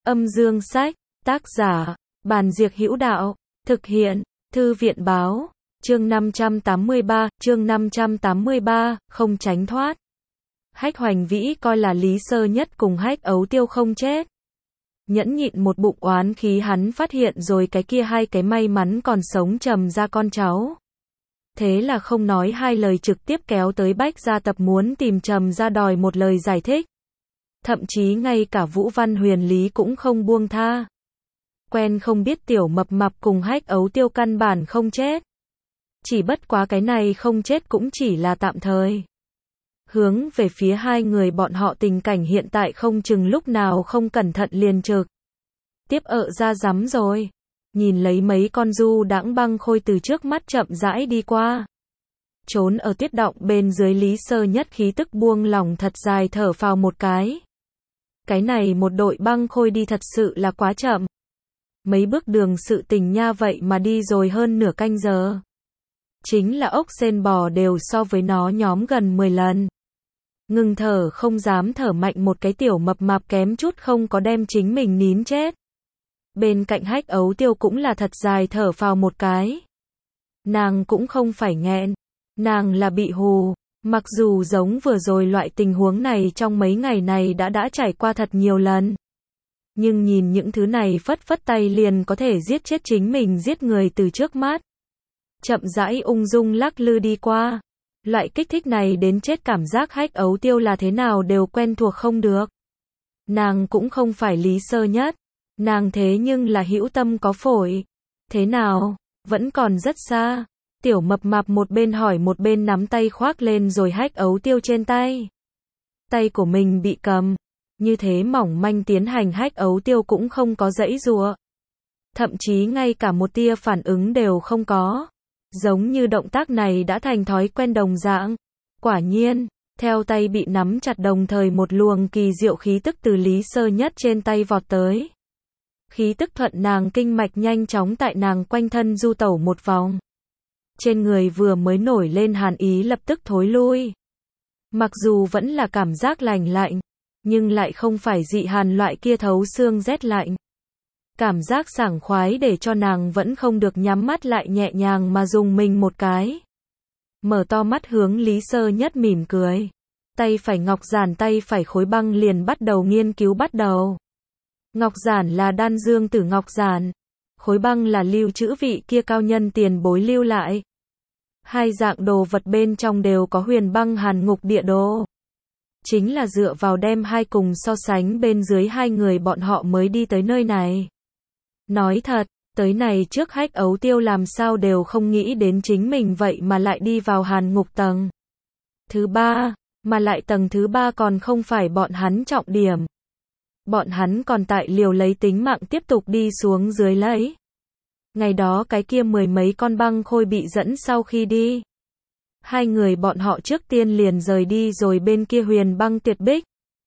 Âm dương sách, tác giả, Bàn Diệc Hữu Đạo, thực hiện, Thư viện báo, chương 583, không tránh thoát. Hách Hoành Vĩ coi là Lý Sơ Nhất cùng Hách Ấu Tiêu không chết. Nhẫn nhịn một bụng oán khí hắn phát hiện rồi cái kia hai cái may mắn còn sống trầm ra con cháu. Thế là không nói hai lời trực tiếp kéo tới Bách Gia Tập muốn tìm trầm ra đòi một lời giải thích. Thậm chí ngay cả Vũ Văn Huyền Lý cũng không buông tha. Quen không biết tiểu mập mạp cùng Hách Ấu Tiêu căn bản không chết. Chỉ bất quá cái này không chết cũng chỉ là tạm thời. Hướng về phía hai người bọn họ tình cảnh hiện tại không chừng lúc nào không cẩn thận liền trực tiếp ra rắm rồi. Nhìn lấy mấy con du đãng băng khôi từ trước mắt chậm rãi đi qua. Trốn ở tuyết động bên dưới Lý Sơ Nhất khí tức buông lỏng thật dài thở phào một cái. Cái này một đội băng khôi đi thật sự là quá chậm. Mấy bước đường sự tình nha vậy mà đi rồi hơn nửa canh giờ. Chính là ốc sên bò đều so với nó nhóm gần 10 lần. Ngừng thở không dám thở mạnh một cái tiểu mập mạp kém chút không có đem chính mình nín chết. Bên cạnh Hách Ấu Tiêu cũng là thật dài thở phào một cái. Nàng cũng không phải nghẹn. Nàng là bị hù. Mặc dù giống vừa rồi loại tình huống này trong mấy ngày này đã trải qua thật nhiều lần. Nhưng nhìn những thứ này phất phất tay liền có thể giết chết chính mình giết người từ trước mắt. Chậm rãi ung dung lắc lư đi qua. Loại kích thích này đến chết cảm giác Hách Ấu Tiêu là thế nào đều quen thuộc không được. Nàng cũng không phải Lý Sơ Nhất. Nàng thế nhưng là hữu tâm có phổi. Thế nào, vẫn còn rất xa. Tiểu mập mạp một bên hỏi một bên nắm tay khoác lên rồi Hách Ấu Tiêu trên tay. Tay của mình bị cầm. Như thế mỏng manh tiến hành Hách Ấu Tiêu cũng không có giãy giụa. Thậm chí ngay cả một tia phản ứng đều không có. Giống như động tác này đã thành thói quen đồng dạng. Quả nhiên, theo tay bị nắm chặt đồng thời một luồng kỳ diệu khí tức từ Lý Sơ Nhất trên tay vọt tới. Khí tức thuận nàng kinh mạch nhanh chóng tại nàng quanh thân du tẩu một vòng. Trên người vừa mới nổi lên hàn ý lập tức thối lui. Mặc dù vẫn là cảm giác lành lạnh, nhưng lại không phải dị hàn loại kia thấu xương rét lạnh. Cảm giác sảng khoái để cho nàng vẫn không được nhắm mắt lại nhẹ nhàng mà dùng mình một cái. Mở to mắt hướng Lý Sơ Nhất mỉm cười. Tay phải ngọc giản tay phải khối băng liền bắt đầu nghiên cứu bắt đầu. Ngọc giản là đan dương tử ngọc giản. Khối băng là lưu trữ vị kia cao nhân tiền bối lưu lại. Hai dạng đồ vật bên trong đều có huyền băng hàn ngục địa đồ. Chính là dựa vào đem hai cùng so sánh bên dưới hai người bọn họ mới đi tới nơi này. Nói thật, tới này trước Hách Ấu Tiêu làm sao đều không nghĩ đến chính mình vậy mà lại đi vào hàn ngục tầng thứ 3, mà lại tầng thứ 3 còn không phải bọn hắn trọng điểm. Bọn hắn còn tại liều lấy tính mạng tiếp tục đi xuống dưới lấy. Ngày đó cái kia mười mấy con băng khôi bị dẫn sau khi đi. Hai người bọn họ trước tiên liền rời đi rồi bên kia huyền băng tuyệt bích.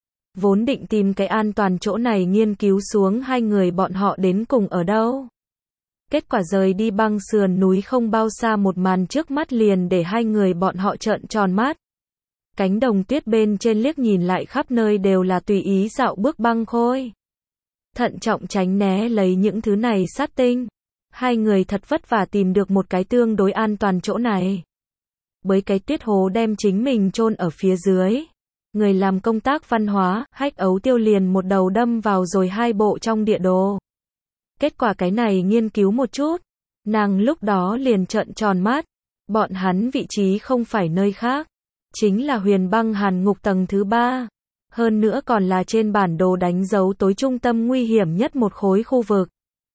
Vốn định tìm cái an toàn chỗ này nghiên cứu xuống hai người bọn họ đến cùng ở đâu. Kết quả rời đi băng sườn núi không bao xa một màn trước mắt liền để hai người bọn họ trợn tròn mắt. Cánh đồng tuyết bên trên liếc nhìn lại khắp nơi đều là tùy ý dạo bước băng khôi. Thận trọng tránh né lấy những thứ này sát tinh. Hai người thật vất vả tìm được một cái tương đối an toàn chỗ này. Với cái tuyết hố đem chính mình chôn ở phía dưới. Người làm công tác văn hóa, Hách Ấu Tiêu liền một đầu đâm vào rồi hai bộ trong địa đồ. Kết quả cái này nghiên cứu một chút. Nàng lúc đó liền trợn tròn mắt. Bọn hắn vị trí không phải nơi khác. Chính là huyền băng hàn ngục tầng thứ 3. Hơn nữa còn là trên bản đồ đánh dấu tối trung tâm nguy hiểm nhất một khối khu vực.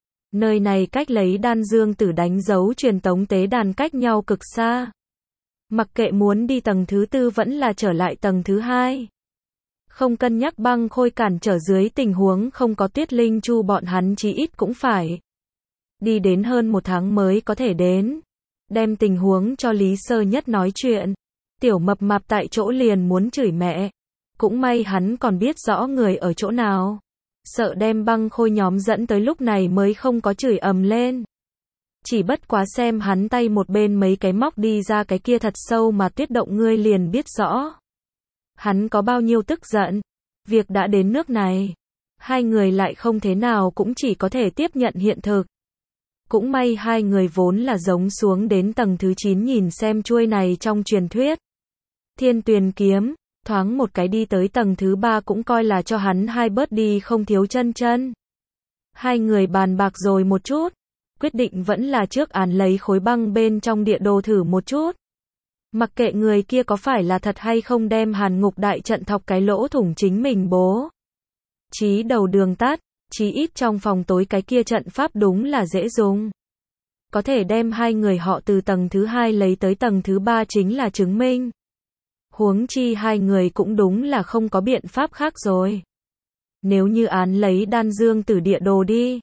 Nơi này cách lấy đan dương tử đánh dấu truyền tống tế đàn cách nhau cực xa. Mặc kệ muốn đi tầng thứ 4 vẫn là trở lại tầng thứ 2. Không cân nhắc băng khôi cản trở dưới tình huống không có tuyết linh chu bọn hắn chí ít cũng phải. Đi đến hơn 1 tháng mới có thể đến. Đem tình huống cho Lý Sơ Nhất nói chuyện. Tiểu mập mạp tại chỗ liền muốn chửi mẹ. Cũng may hắn còn biết rõ người ở chỗ nào. Sợ đem băng khôi nhóm dẫn tới lúc này mới không có chửi ầm lên. Chỉ bất quá xem hắn tay một bên mấy cái móc đi ra cái kia thật sâu mà tuyết động ngươi liền biết rõ. Hắn có bao nhiêu tức giận. Việc đã đến nước này. Hai người lại không thế nào cũng chỉ có thể tiếp nhận hiện thực. Cũng may hai người vốn là giống xuống đến tầng thứ 9 nhìn xem chuôi này trong truyền thuyết. Thiên Tuyền kiếm, thoáng một cái đi tới tầng thứ 3 cũng coi là cho hắn hai bớt đi không thiếu chân chân. Hai người bàn bạc rồi một chút, quyết định vẫn là trước án lấy khối băng bên trong địa đồ thử một chút. Mặc kệ người kia có phải là thật hay không đem Hàn Ngục đại trận thọc cái lỗ thủng chính mình bố. Chí đầu đường tắt, chí ít trong phòng tối cái kia trận pháp đúng là dễ dùng. Có thể đem hai người họ từ tầng thứ 2 lấy tới tầng thứ 3 chính là chứng minh. Huống chi hai người cũng đúng là không có biện pháp khác rồi. Nếu như án lấy đan dương tử địa đồ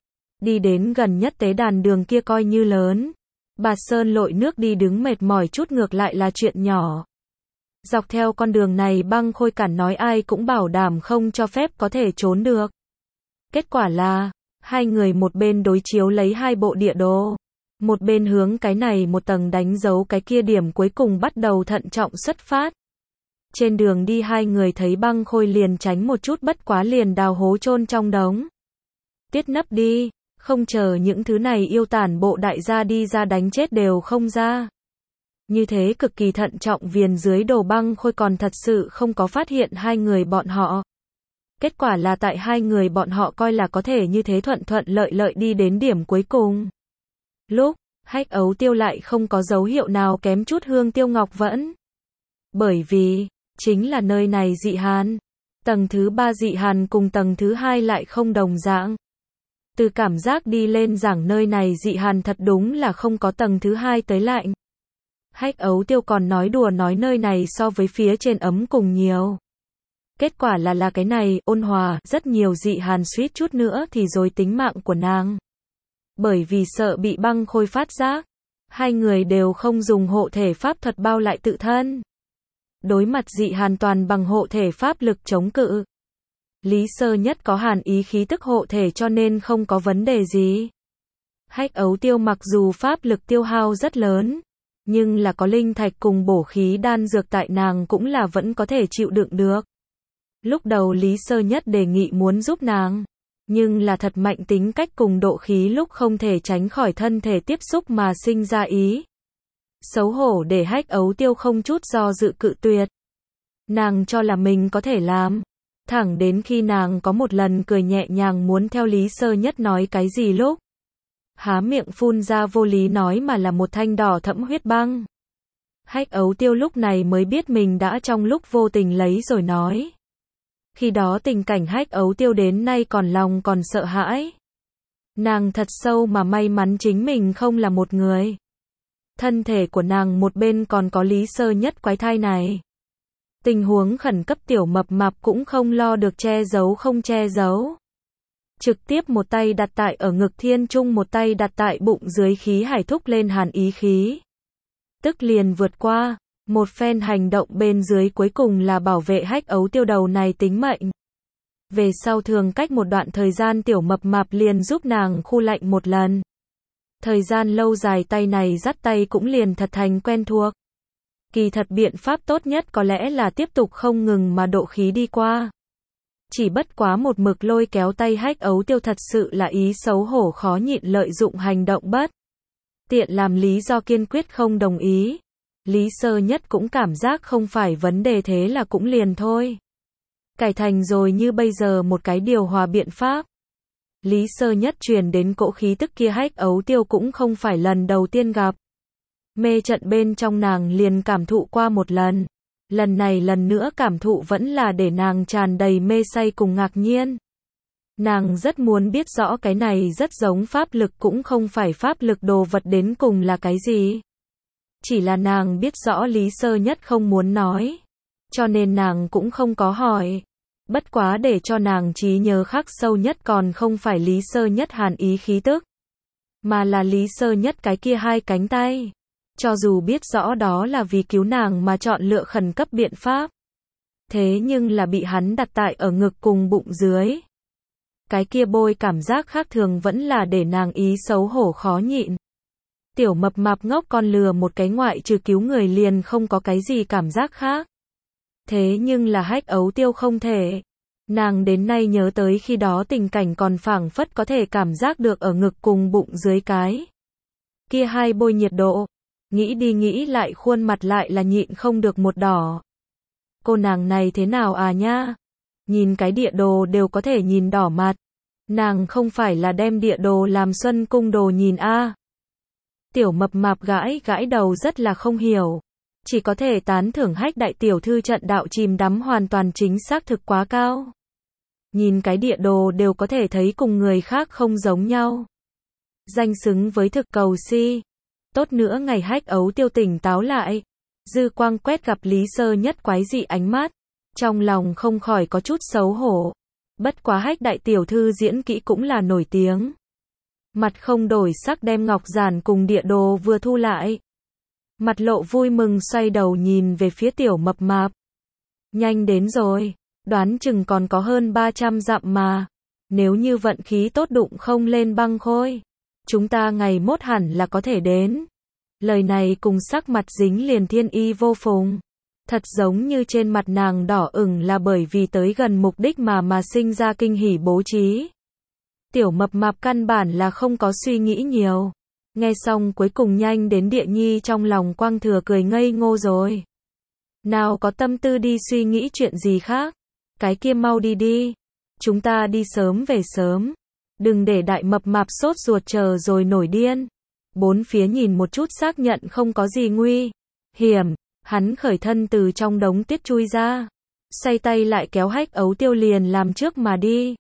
đi đến gần nhất tế đàn đường kia coi như lớn. Bạt Sơn lội nước đi đứng mệt mỏi chút ngược lại là chuyện nhỏ. Dọc theo con đường này Băng Khôi cản nói ai cũng bảo đảm không cho phép có thể trốn được. Kết quả là, hai người một bên đối chiếu lấy hai bộ địa đồ. Một bên hướng cái này một tầng đánh dấu cái kia điểm cuối cùng bắt đầu thận trọng xuất phát. Trên đường đi hai người thấy Băng Khôi liền tránh một chút bất quá liền đào hố chôn trong đống. Tiết nấp đi, không chờ những thứ này yêu tản bộ đại gia đi ra đánh chết đều không ra. Như thế cực kỳ thận trọng viền dưới đồ Băng Khôi còn thật sự không có phát hiện hai người bọn họ. Kết quả là tại hai người bọn họ coi là có thể như thế thuận thuận lợi lợi đi đến điểm cuối cùng. Lúc, Hách Ấu Tiêu lại không có dấu hiệu nào kém chút Hương Tiêu Ngọc Vẫn. Bởi vì, chính là nơi này dị hàn. Tầng thứ 3 dị hàn cùng tầng thứ 2 lại không đồng dạng. Từ cảm giác đi lên giảng nơi này dị hàn thật đúng là không có tầng thứ 2 tới lạnh. Hách Ấu Tiêu còn nói đùa nói nơi này so với phía trên ấm cùng nhiều. Kết quả là cái này, ôn hòa, rất nhiều dị hàn suýt chút nữa thì rồi tính mạng của nàng. Bởi vì sợ bị Băng Khôi phát giác, hai người đều không dùng hộ thể pháp thuật bao lại tự thân. Đối mặt dị hàn toàn bằng hộ thể pháp lực chống cự. Lý Sơ Nhất có hàn ý khí tức hộ thể cho nên không có vấn đề gì. Hách Ấu Tiêu mặc dù pháp lực tiêu hao rất lớn, nhưng là có linh thạch cùng bổ khí đan dược tại nàng cũng là vẫn có thể chịu đựng được. Lúc đầu Lý Sơ Nhất đề nghị muốn giúp nàng, nhưng là thật mạnh tính cách cùng độ khí lúc không thể tránh khỏi thân thể tiếp xúc mà sinh ra ý. Xấu hổ để Hách Ấu Tiêu không chút do dự cự tuyệt. Nàng cho là mình có thể làm. Thẳng đến khi nàng có một lần cười nhẹ nhàng muốn theo Lý Sơ Nhất nói cái gì lúc. Há miệng phun ra vô lý nói mà là một thanh đỏ thẫm huyết băng. Hách Ấu Tiêu lúc này mới biết mình đã trong lúc vô tình lấy rồi nói. Khi đó tình cảnh Hách Ấu Tiêu đến nay còn lòng còn sợ hãi. Nàng thật sâu mà may mắn chính mình không là một người. Thân thể của nàng một bên còn có Lý Sơ Nhất quái thai này. Tình huống khẩn cấp tiểu mập mạp cũng không lo được che giấu không che giấu. Trực tiếp một tay đặt tại ở ngực Thiên Trung một tay đặt tại bụng dưới khí hải thúc lên hàn ý khí. Tức liền vượt qua, một phen hành động bên dưới cuối cùng là bảo vệ Hách Ấu Tiêu đầu này tính mệnh. Về sau thường cách một đoạn thời gian tiểu mập mạp liền giúp nàng khu lạnh một lần. Thời gian lâu dài tay này dắt tay cũng liền thật thành quen thuộc. Kỳ thật biện pháp tốt nhất có lẽ là tiếp tục không ngừng mà độ khí đi qua. Chỉ bất quá một mực lôi kéo tay Hách Ấu Tiêu thật sự là ý xấu hổ khó nhịn lợi dụng hành động bất tiện làm lý do kiên quyết không đồng ý. Lý Sơ Nhất cũng cảm giác không phải vấn đề thế là cũng liền thôi. Cải thành rồi như bây giờ một cái điều hòa biện pháp. Lý Sơ Nhất truyền đến cỗ khí tức kia Hách Ấu Tiêu cũng không phải lần đầu tiên gặp. Mê trận bên trong nàng liền cảm thụ qua một lần. Lần này lần nữa cảm thụ vẫn là để nàng tràn đầy mê say cùng ngạc nhiên. Nàng rất muốn biết rõ cái này rất giống pháp lực cũng không phải pháp lực đồ vật đến cùng là cái gì. Chỉ là nàng biết rõ Lý Sơ Nhất không muốn nói. Cho nên nàng cũng không có hỏi. Bất quá để cho nàng trí nhớ khắc sâu nhất còn không phải Lý Sơ Nhất hàn ý khí tức. Mà là Lý Sơ Nhất cái kia hai cánh tay. Cho dù biết rõ đó là vì cứu nàng mà chọn lựa khẩn cấp biện pháp. Thế nhưng là bị hắn đặt tại ở ngực cùng bụng dưới. Cái kia bôi cảm giác khác thường vẫn là để nàng ý xấu hổ khó nhịn. Tiểu mập mạp ngốc con lừa một cái ngoại trừ cứu người liền không có cái gì cảm giác khác. Thế nhưng là Hách Ấu Tiêu không thể. Nàng đến nay nhớ tới khi đó tình cảnh còn phảng phất có thể cảm giác được ở ngực cùng bụng dưới cái kia hai bôi nhiệt độ. Nghĩ đi nghĩ lại khuôn mặt lại là nhịn không được một đỏ. Cô nàng này thế nào à nha? Nhìn cái địa đồ đều có thể nhìn đỏ mặt. Nàng không phải là đem địa đồ làm Xuân Cung đồ nhìn a? Tiểu mập mạp gãi gãi đầu rất là không hiểu. Chỉ có thể tán thưởng Hách đại tiểu thư trận đạo chìm đắm hoàn toàn chính xác thực quá cao. Nhìn cái địa đồ đều có thể thấy cùng người khác không giống nhau. Danh xứng với thực cầu si. Tốt nữa ngày Hách ấu tiêu tỉnh táo lại. Dư quang quét gặp Lý Sơ Nhất quái dị ánh mắt. Trong lòng không khỏi có chút xấu hổ. Bất quá Hách đại tiểu thư diễn kỹ cũng là nổi tiếng. Mặt không đổi sắc đem ngọc giản cùng địa đồ vừa thu lại. Mặt lộ vui mừng xoay đầu nhìn về phía tiểu mập mạp. Nhanh đến rồi, đoán chừng còn có hơn 300 dặm mà. Nếu như vận khí tốt đụng không lên băng khôi, chúng ta ngày mốt hẳn là có thể đến. Lời này cùng sắc mặt dính liền thiên y vô phùng. Thật giống như trên mặt nàng đỏ ửng là bởi vì tới gần mục đích mà sinh ra kinh hỉ bố trí. Tiểu mập mạp căn bản là không có suy nghĩ nhiều. Nghe xong cuối cùng nhanh đến địa nhi trong lòng Quang Thừa cười ngây ngô rồi. Nào có tâm tư đi suy nghĩ chuyện gì khác. Cái kia mau đi đi. Chúng ta đi sớm về sớm. Đừng để đại mập mạp sốt ruột chờ rồi nổi điên. Bốn phía nhìn một chút xác nhận không có gì nguy hiểm. Hắn khởi thân từ trong đống tiết chui ra. Xoay tay lại kéo Hách ấu tiêu liền làm trước mà đi.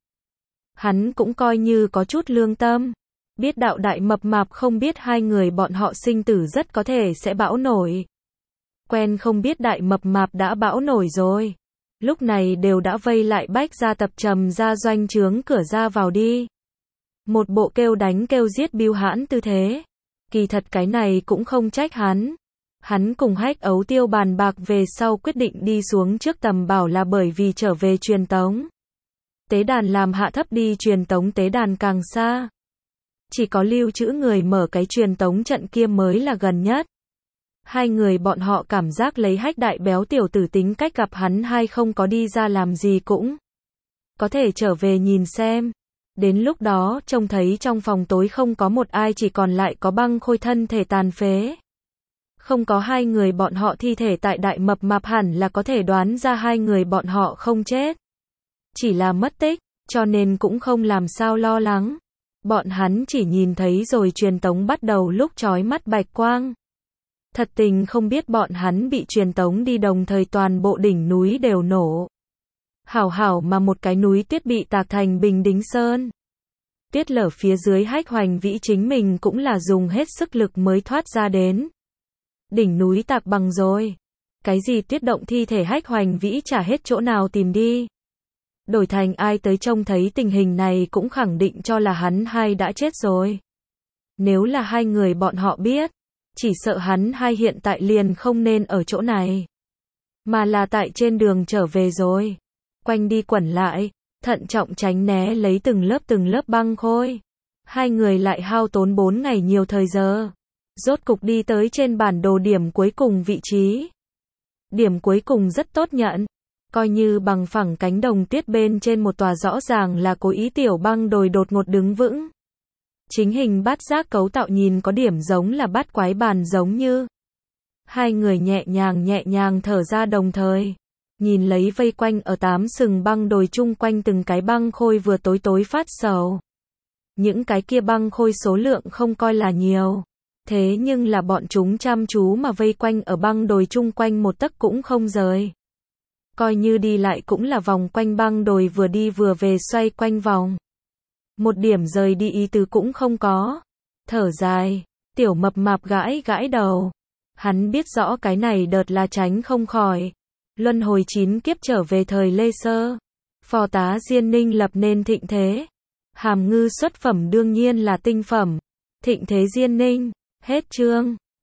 Hắn cũng coi như có chút lương tâm. Biết đạo đại mập mạp không biết hai người bọn họ sinh tử rất có thể sẽ bão nổi. Quen không biết đại mập mạp đã bão nổi rồi. Lúc này đều đã vây lại Bách gia tập trầm ra doanh trướng cửa ra vào đi. Một bộ kêu đánh kêu giết bưu hãn tư thế. Kỳ thật cái này cũng không trách hắn. Hắn cùng Hách ấu tiêu bàn bạc về sau quyết định đi xuống trước tầm bảo là bởi vì trở về truyền tống. Tế đàn làm hạ thấp đi truyền tống tế đàn càng xa. Chỉ có lưu trữ người mở cái truyền tống trận kia mới là gần nhất. Hai người bọn họ cảm giác lấy Hách đại béo tiểu tử tính cách gặp hắn hai không có đi ra làm gì cũng có thể trở về nhìn xem. Đến lúc đó trông thấy trong phòng tối không có một ai chỉ còn lại có băng khôi thân thể tàn phế. Không có hai người bọn họ thi thể tại đại mập mạp hẳn là có thể đoán ra hai người bọn họ không chết. Chỉ là mất tích, cho nên cũng không làm sao lo lắng. Bọn hắn chỉ nhìn thấy rồi truyền tống bắt đầu lúc chói mắt bạch quang. Thật tình không biết bọn hắn bị truyền tống đi đồng thời toàn bộ đỉnh núi đều nổ. Hảo hảo mà một cái núi tuyết bị tạc thành Bình Đính Sơn. Tuyết lở phía dưới Hách Hoành Vĩ chính mình cũng là dùng hết sức lực mới thoát ra đến. Đỉnh núi tạc bằng rồi. Cái gì tuyết động thi thể Hách Hoành Vĩ chả hết chỗ nào tìm đi. Đổi thành ai tới trông thấy tình hình này cũng khẳng định cho là hắn hai đã chết rồi. Nếu là hai người bọn họ biết, chỉ sợ hắn hai hiện tại liền không nên ở chỗ này. Mà là tại trên đường trở về rồi. Quanh đi quẩn lại, thận trọng tránh né lấy từng lớp băng khôi. Hai người lại hao tốn 4 ngày nhiều thời giờ. Rốt cục đi tới trên bản đồ điểm cuối cùng vị trí. Điểm cuối cùng rất tốt nhận. Coi như bằng phẳng cánh đồng tuyết bên trên một tòa rõ ràng là cố ý tiểu băng đồi đột ngột đứng vững. Chính hình bát giác cấu tạo nhìn có điểm giống là bát quái bàn giống như. Hai người nhẹ nhàng thở ra đồng thời. Nhìn lấy vây quanh ở 8 sừng băng đồi chung quanh từng cái băng khôi vừa tối phát sầu. Những cái kia băng khôi số lượng không coi là nhiều. Thế nhưng là bọn chúng chăm chú mà vây quanh ở băng đồi chung quanh một tấc cũng không rời. Coi như đi lại cũng là vòng quanh băng đồi vừa đi vừa về xoay quanh vòng. Một điểm rời đi ý tứ cũng không có. Thở dài, tiểu mập mạp gãi gãi đầu. Hắn biết rõ cái này đợt là tránh không khỏi. Luân hồi 9 kiếp trở về thời Lê Sơ. Phò tá Diên Ninh lập nên thịnh thế. Hàm ngư xuất phẩm đương nhiên là tinh phẩm. Thịnh thế Diên Ninh, hết chương.